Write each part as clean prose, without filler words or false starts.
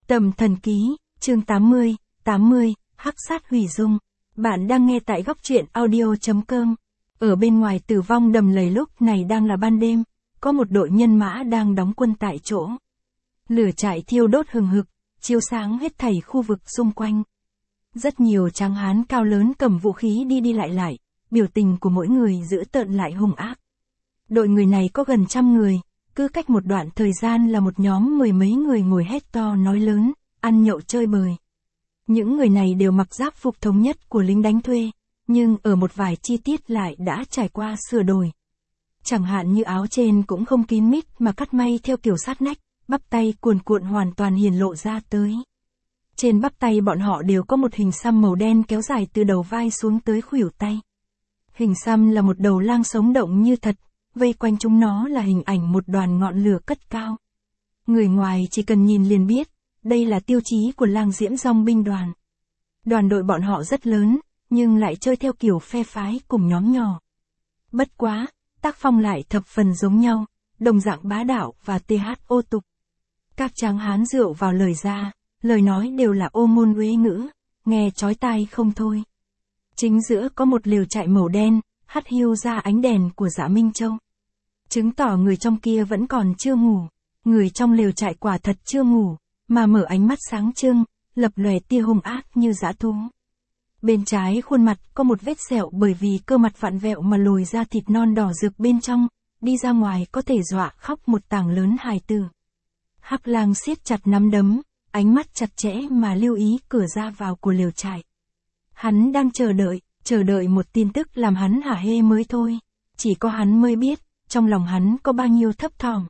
Tầm thần ký, chương 80, hắc sát hủy dung. Bạn đang nghe tại góc truyện audio.com. Ở bên ngoài tử vong đầm lầy lúc này đang là ban đêm, có một đội nhân mã đang đóng quân tại chỗ. Lửa trại thiêu đốt hừng hực, chiếu sáng hết thảy khu vực xung quanh. Rất nhiều tráng hán cao lớn cầm vũ khí đi lại, biểu tình của mỗi người dữ tợn lại hung ác. Đội người này có gần 100 người, cứ cách một đoạn thời gian là một nhóm 10 mấy người ngồi hét to nói lớn, ăn nhậu chơi bời. Những người này đều mặc giáp phục thống nhất của lính đánh thuê, nhưng ở một vài chi tiết lại đã trải qua sửa đổi. Chẳng hạn như áo trên cũng không kín mít mà cắt may theo kiểu sát nách, bắp tay cuồn cuộn hoàn toàn hiển lộ ra tới. Trên bắp tay bọn họ đều có một hình xăm màu đen kéo dài từ đầu vai xuống tới khuỷu tay. Hình xăm là một đầu lang sống động như thật, vây quanh chúng nó là hình ảnh một đoàn ngọn lửa cất cao. Người ngoài chỉ cần nhìn liền biết, đây là tiêu chí của lang diễm dong binh đoàn. Đoàn đội bọn họ rất lớn, nhưng lại chơi theo kiểu phe phái cùng nhóm nhỏ. Bất quá, tác phong lại thập phần giống nhau, đồng dạng bá đạo và ô tục. Các tráng hán rượu vào lời ra, lời nói đều là ô ngôn uế ngữ, nghe chói tai không thôi. Chính giữa có một lều trại màu đen, hắt hiu ra ánh đèn của Dạ Minh Châu. Chứng tỏ người trong kia vẫn còn chưa ngủ, người trong lều trại quả thật chưa ngủ, mà mở ánh mắt sáng trưng, lập lòe tia hung ác như dã thú. Bên trái khuôn mặt có một vết sẹo bởi vì cơ mặt vặn vẹo mà lồi ra thịt non đỏ rực bên trong, đi ra ngoài có thể dọa khóc một tảng lớn hài tử. Hắc lang siết chặt nắm đấm, ánh mắt chặt chẽ mà lưu ý cửa ra vào của lều trại. Hắn đang chờ đợi một tin tức làm hắn hả hê mới thôi. Chỉ có hắn mới biết, trong lòng hắn có bao nhiêu thấp thỏm.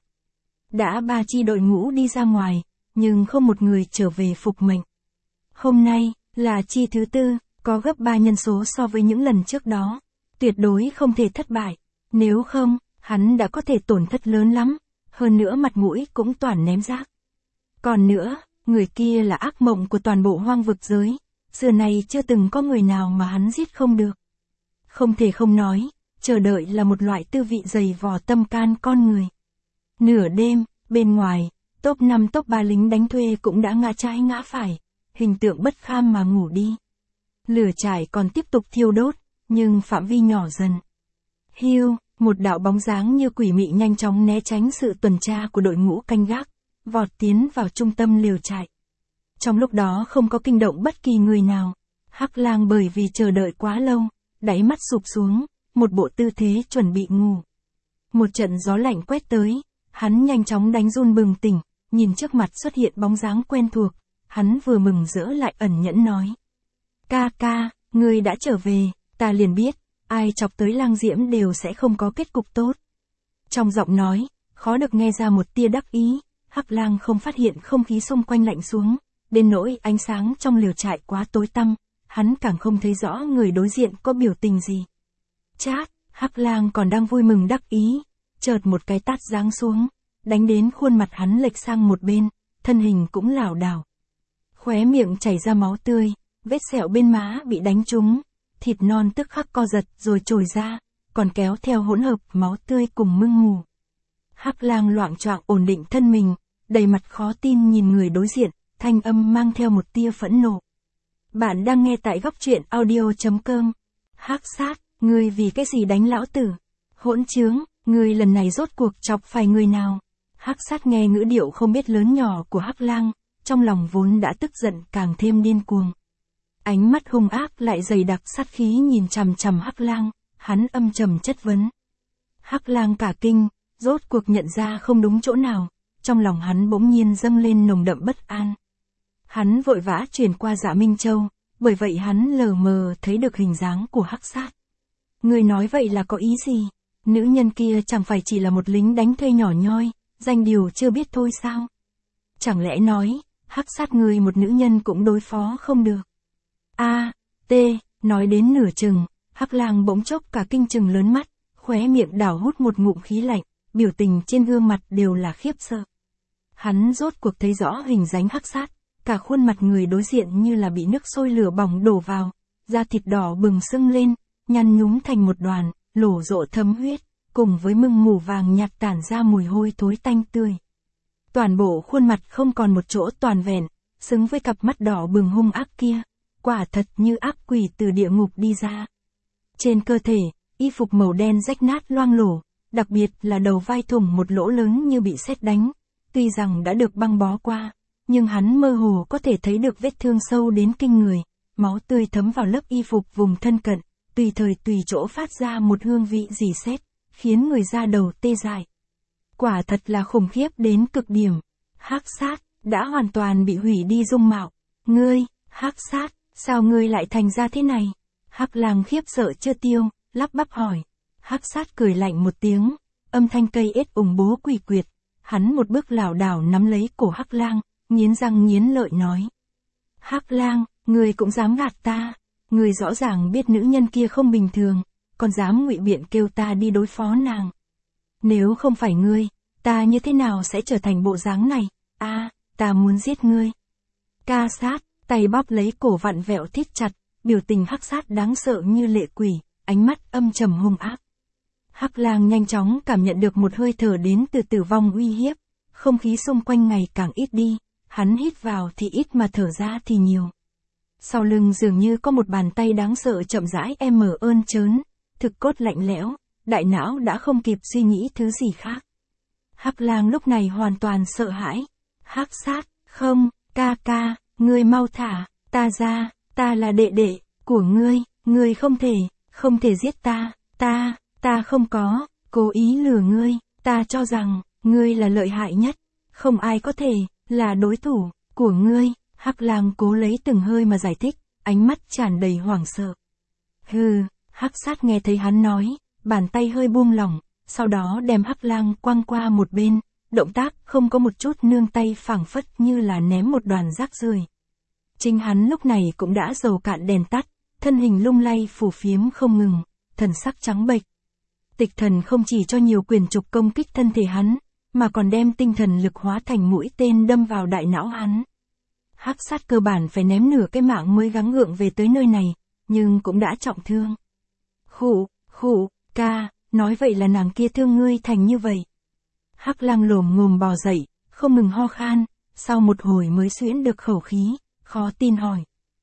Đã 3 chi đội ngũ đi ra ngoài, nhưng không một người trở về phục mệnh. Hôm nay, là chi thứ 4, có gấp 3 nhân số so với những lần trước đó. Tuyệt đối không thể thất bại. Nếu không, hắn đã có thể tổn thất lớn lắm. Hơn nữa mặt mũi cũng toàn ném rác. Còn nữa, người kia là ác mộng của toàn bộ hoang vực giới. Xưa này chưa từng có người nào mà hắn giết không được. Không thể không nói, chờ đợi là một loại tư vị dày vò tâm can con người. Nửa đêm, bên ngoài, top 5 top 3 lính đánh thuê cũng đã ngã trái ngã phải, hình tượng bất kham mà ngủ đi. Lửa trại còn tiếp tục thiêu đốt, nhưng phạm vi nhỏ dần. Hiu, một đạo bóng dáng như quỷ mị nhanh chóng né tránh sự tuần tra của đội ngũ canh gác, vọt tiến vào trung tâm lều trại. Trong lúc đó không có kinh động bất kỳ người nào, Hắc lang bởi vì chờ đợi quá lâu, đáy mắt sụp xuống, một bộ tư thế chuẩn bị ngủ. Một trận gió lạnh quét tới, hắn nhanh chóng đánh run bừng tỉnh, nhìn trước mặt xuất hiện bóng dáng quen thuộc, hắn vừa mừng rỡ lại ẩn nhẫn nói. Ca, ngươi đã trở về, ta liền biết, ai chọc tới lang diễm đều sẽ không có kết cục tốt. Trong giọng nói, khó được nghe ra một tia đắc ý, Hắc lang không phát hiện không khí xung quanh lạnh xuống, đến nỗi ánh sáng trong lều trại quá tối tăm, hắn càng không thấy rõ người đối diện có biểu tình gì. Chát, Hắc lang còn đang vui mừng đắc ý, chợt một cái tát giáng xuống, đánh đến khuôn mặt hắn lệch sang một bên, thân hình cũng lảo đảo. Khóe miệng chảy ra máu tươi, vết sẹo bên má bị đánh trúng, thịt non tức khắc co giật rồi trồi ra, còn kéo theo hỗn hợp máu tươi cùng mưng mù. Hắc lang loạng choạng ổn định thân mình, đầy mặt khó tin nhìn người đối diện, thanh âm mang theo một tia phẫn nộ. Bạn đang nghe tại góc truyện audio.com. Hắc sát, ngươi vì cái gì đánh lão tử? Hỗn trướng, ngươi lần này rốt cuộc chọc phải người nào? Hắc sát nghe ngữ điệu không biết lớn nhỏ của Hắc lang, trong lòng vốn đã tức giận càng thêm điên cuồng. Ánh mắt hung ác lại dày đặc sát khí nhìn chằm chằm Hắc lang, hắn âm trầm chất vấn. Hắc lang cả kinh, rốt cuộc nhận ra không đúng chỗ nào, trong lòng hắn bỗng nhiên dâng lên nồng đậm bất an. Hắn vội vã chuyển qua Dạ Minh Châu, bởi vậy hắn lờ mờ thấy được hình dáng của Hắc sát. Người nói vậy là có ý gì? Nữ nhân kia chẳng phải chỉ là một lính đánh thuê nhỏ nhoi, danh điều chưa biết thôi sao? Chẳng lẽ nói, Hắc sát người một nữ nhân cũng đối phó không được? Nói đến nửa chừng, Hắc lang bỗng chốc cả kinh chừng lớn mắt, khóe miệng đảo hút một ngụm khí lạnh, biểu tình trên gương mặt đều là khiếp sợ. Hắn rốt cuộc thấy rõ hình dáng Hắc sát, cả khuôn mặt người đối diện như là bị nước sôi lửa bỏng đổ vào, da thịt đỏ bừng sưng lên, nhăn nhúm thành một đoàn, lổ rộ thấm huyết, cùng với mưng mù vàng nhạt tản ra mùi hôi thối tanh tươi. Toàn bộ khuôn mặt không còn một chỗ toàn vẹn, xứng với cặp mắt đỏ bừng hung ác kia, quả thật như ác quỷ từ địa ngục đi ra. Trên cơ thể, y phục màu đen rách nát loang lổ, đặc biệt là đầu vai thủng một lỗ lớn như bị sét đánh, tuy rằng đã được băng bó qua, nhưng hắn mơ hồ có thể thấy được vết thương sâu đến kinh người, máu tươi thấm vào lớp y phục vùng thân cận, tùy thời tùy chỗ phát ra một hương vị rỉ sét, khiến người da đầu tê dại. Quả thật là khủng khiếp đến cực điểm. Hắc Sát đã hoàn toàn bị hủy đi dung mạo. Ngươi, Hắc Sát, sao ngươi lại thành ra thế này? Hắc Lang khiếp sợ chưa tiêu, lắp bắp hỏi. Hắc Sát cười lạnh một tiếng, âm thanh cây ếch ủng bố quỷ quyệt. Hắn một bước lảo đảo nắm lấy cổ Hắc Lang, nghiến răng nghiến lợi nói. Hắc Lang, ngươi cũng dám gạt ta. Ngươi rõ ràng biết nữ nhân kia không bình thường, còn dám ngụy biện kêu ta đi đối phó nàng. Nếu không phải ngươi, ta như thế nào sẽ trở thành bộ dáng này? Ta muốn giết ngươi. Ca Sát, tay bóp lấy cổ vặn vẹo thít chặt, biểu tình Hắc Sát đáng sợ như lệ quỷ, ánh mắt âm trầm hung ác. Hắc Lang nhanh chóng cảm nhận được một hơi thở đến từ tử vong uy hiếp, không khí xung quanh ngày càng ít đi, hắn hít vào thì ít mà thở ra thì nhiều. Sau lưng dường như có một bàn tay đáng sợ chậm rãi mở ơn trớn, thực cốt lạnh lẽo, đại não đã không kịp suy nghĩ thứ gì khác. Hắc Lang lúc này hoàn toàn sợ hãi. Hắc Sát, không, ca, ngươi mau thả ta ra, ta là đệ đệ của ngươi không thể giết ta, ta không có cố ý lừa ngươi, ta cho rằng ngươi là lợi hại nhất, không ai có thể là đối thủ của ngươi. Hắc Lang cố lấy từng hơi mà giải thích, ánh mắt tràn đầy hoảng sợ. Hừ, Hắc Sát nghe thấy hắn nói, bàn tay hơi buông lỏng, sau đó đem Hắc Lang quăng qua một bên, động tác không có một chút nương tay phảng phất như là ném một đoàn rác rưởi. Chính hắn lúc này cũng đã dầu cạn đèn tắt, thân hình lung lay phù phiếm không ngừng, thần sắc trắng bệch. Tịch Thần không chỉ cho nhiều quyền trục công kích thân thể hắn, mà còn đem tinh thần lực hóa thành mũi tên đâm vào đại não hắn. Hắc Sát cơ bản phải ném nửa cái mạng mới gắng gượng về tới nơi này, nhưng cũng đã trọng thương. Khụ, ca, nói vậy là nàng kia thương ngươi thành như vậy. Hắc Lang lồm ngồm bò dậy, không ngừng ho khan, sau một hồi mới xuyễn được khẩu khí, khó tin hỏi.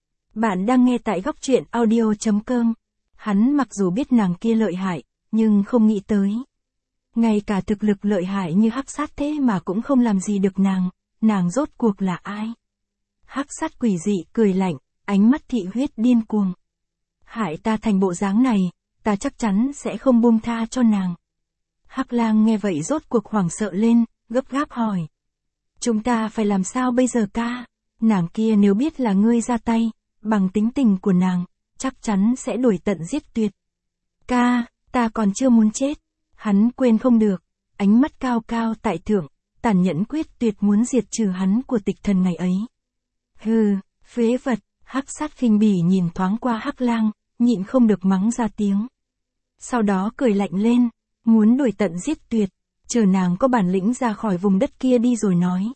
Bạn đang nghe tại góc truyện audio.com. Hắn mặc dù biết nàng kia lợi hại, nhưng không nghĩ tới. Ngay cả thực lực lợi hại như Hắc Sát thế mà cũng không làm gì được nàng rốt cuộc là ai? Hắc Sát quỷ dị cười lạnh, ánh mắt thị huyết điên cuồng. Hại ta thành bộ dáng này, ta chắc chắn sẽ không buông tha cho nàng. Hắc Lang nghe vậy rốt cuộc hoảng sợ lên, gấp gáp hỏi. Chúng ta phải làm sao bây giờ ca? Nàng kia nếu biết là ngươi ra tay, bằng tính tình của nàng, chắc chắn sẽ đuổi tận giết tuyệt. Ca, ta còn chưa muốn chết. Hắn quên không được, ánh mắt cao cao tại thượng, tàn nhẫn quyết tuyệt muốn diệt trừ hắn của Tịch Thần ngày ấy. Hừ, phế vật. Hắc Sát khinh bỉ nhìn thoáng qua Hắc Lang, nhịn không được mắng ra tiếng. Sau đó cười lạnh lên, muốn đuổi tận giết tuyệt, chờ nàng có bản lĩnh ra khỏi vùng đất kia đi rồi nói.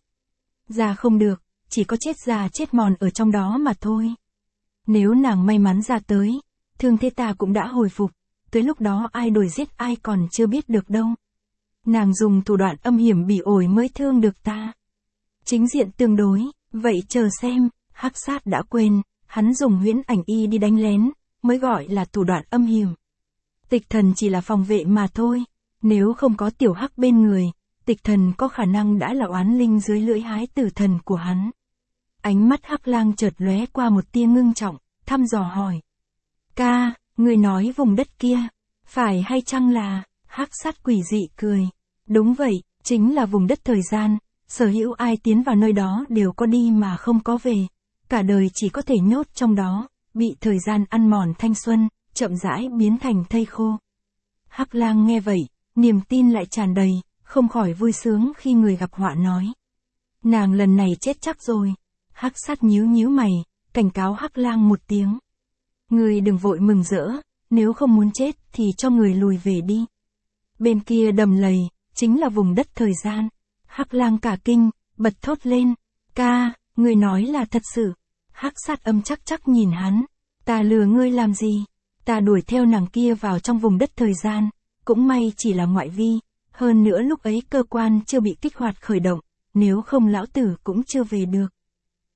Ra không được, chỉ có chết già chết mòn ở trong đó mà thôi. Nếu nàng may mắn ra tới, thương thế ta cũng đã hồi phục, tới lúc đó ai đuổi giết ai còn chưa biết được đâu. Nàng dùng thủ đoạn âm hiểm bỉ ổi mới thương được ta. Chính diện tương đối, vậy chờ xem. Hắc Sát đã quên, hắn dùng huyễn ảnh y đi đánh lén, mới gọi là thủ đoạn âm hiểm. Tịch Thần chỉ là phòng vệ mà thôi, nếu không có tiểu Hắc bên người, Tịch Thần có khả năng đã là oán linh dưới lưỡi hái tử thần của hắn. Ánh mắt Hắc Lang chợt lóe qua một tia ngưng trọng, thăm dò hỏi. Ca, người nói vùng đất kia, phải hay chăng là? Hắc Sát quỷ dị cười. Đúng vậy, chính là vùng đất thời gian, sở hữu ai tiến vào nơi đó đều có đi mà không có về. Cả đời chỉ có thể nhốt trong đó, bị thời gian ăn mòn thanh xuân, chậm rãi biến thành thây khô. Hắc Lang nghe vậy, niềm tin lại tràn đầy, không khỏi vui sướng khi người gặp họa nói. Nàng lần này chết chắc rồi. Hắc Sát nhíu mày, cảnh cáo Hắc Lang một tiếng. Người đừng vội mừng rỡ, nếu không muốn chết thì cho người lùi về đi. Bên kia đầm lầy, chính là vùng đất thời gian. Hắc Lang cả kinh, bật thốt lên. Ca, người nói là thật sự. Hắc Sát âm chắc nhìn hắn. Ta lừa ngươi làm gì? Ta đuổi theo nàng kia vào trong vùng đất thời gian, cũng may chỉ là ngoại vi, hơn nữa lúc ấy cơ quan chưa bị kích hoạt khởi động, nếu không lão tử cũng chưa về được.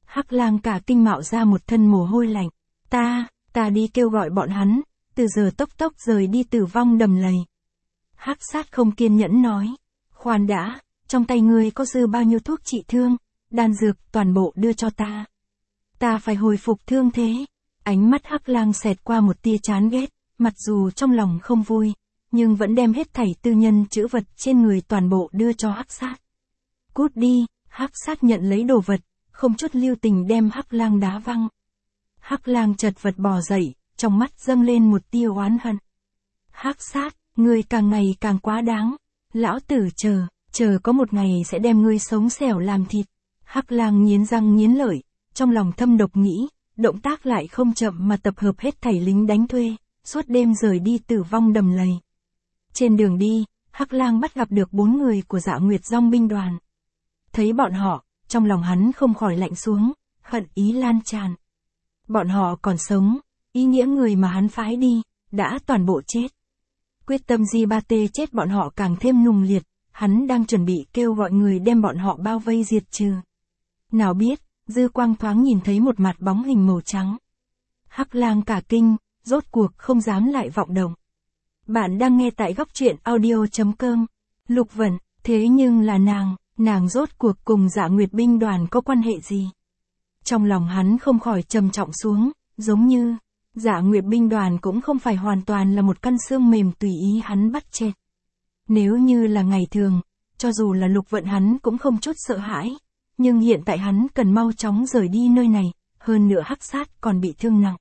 Hắc Lang cả kinh mạo ra một thân mồ hôi lạnh. Ta đi kêu gọi bọn hắn, từ giờ tốc tốc rời đi Tử Vong Đầm Lầy. Hắc Sát không kiên nhẫn nói. Khoan đã, trong tay ngươi có dư bao nhiêu thuốc trị thương, đan dược toàn bộ đưa cho ta. Ta phải hồi phục thương thế. Ánh mắt Hắc Lang xẹt qua một tia chán ghét, mặc dù trong lòng không vui, nhưng vẫn đem hết thảy tư nhân trữ vật trên người toàn bộ đưa cho Hắc Sát. Cút đi, Hắc Sát nhận lấy đồ vật, không chút lưu tình đem Hắc Lang đá văng. Hắc Lang chật vật bò dậy, trong mắt dâng lên một tia oán hận. Hắc Sát, ngươi càng ngày càng quá đáng. Lão tử chờ có một ngày sẽ đem ngươi sống xẻo làm thịt. Hắc Lang nghiến răng nghiến lợi, trong lòng thâm độc nghĩ, động tác lại không chậm mà tập hợp hết thảy lính đánh thuê, suốt đêm rời đi Tử Vong Đầm Lầy. Trên đường đi, Hắc Lang bắt gặp được 4 người của Dạ Nguyệt Dòng binh đoàn. Thấy bọn họ, trong lòng hắn không khỏi lạnh xuống, hận ý lan tràn. Bọn họ còn sống, ý nghĩa người mà hắn phái đi, đã toàn bộ chết. Quyết tâm Di-ba-tê chết bọn họ càng thêm nùng liệt, hắn đang chuẩn bị kêu gọi người đem bọn họ bao vây diệt trừ. Nào biết, dư quang thoáng nhìn thấy một mặt bóng hình màu trắng. Hắc Lang cả kinh, rốt cuộc không dám lại vọng động. Bạn đang nghe tại góc truyện audio.com. Lục Vận, thế nhưng là nàng rốt cuộc cùng Dạ Nguyệt binh đoàn có quan hệ gì? Trong lòng hắn không khỏi trầm trọng xuống, giống như Dạ Nguyệt binh đoàn cũng không phải hoàn toàn là một căn xương mềm tùy ý hắn bắt chẹt. Nếu như là ngày thường, cho dù là Lục Vận hắn cũng không chút sợ hãi, nhưng hiện tại hắn cần mau chóng rời đi nơi này, hơn nữa Hắc Sát còn bị thương nặng.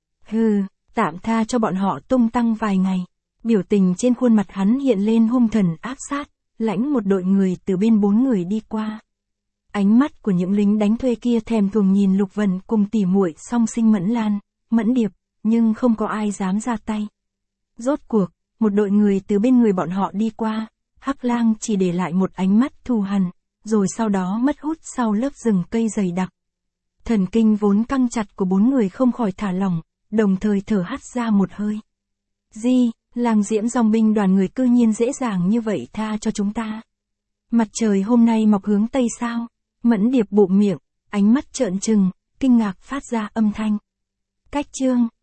Tạm tha cho bọn họ tung tăng vài ngày. Biểu tình trên khuôn mặt hắn hiện lên hung thần ác sát, lãnh một đội người từ bên 4 người đi qua. Ánh mắt của những lính đánh thuê kia thèm thuồng nhìn Lục Vân cùng tỉ muội Song Sinh Mẫn Lan, Mẫn Điệp, nhưng không có ai dám ra tay. Rốt cuộc, một đội người từ bên người bọn họ đi qua, Hắc Lang chỉ để lại một ánh mắt thù hằn, rồi sau đó mất hút sau lớp rừng cây dày đặc. Thần kinh vốn căng chặt của 4 người không khỏi thả lỏng, đồng thời thở hắt ra một hơi. Lang Diễm Dòng binh đoàn người cư nhiên dễ dàng như vậy tha cho chúng ta. Mặt trời hôm nay mọc hướng tây sao? Mẫn Điệp bụm miệng, ánh mắt trợn trừng, kinh ngạc phát ra âm thanh. Cách chương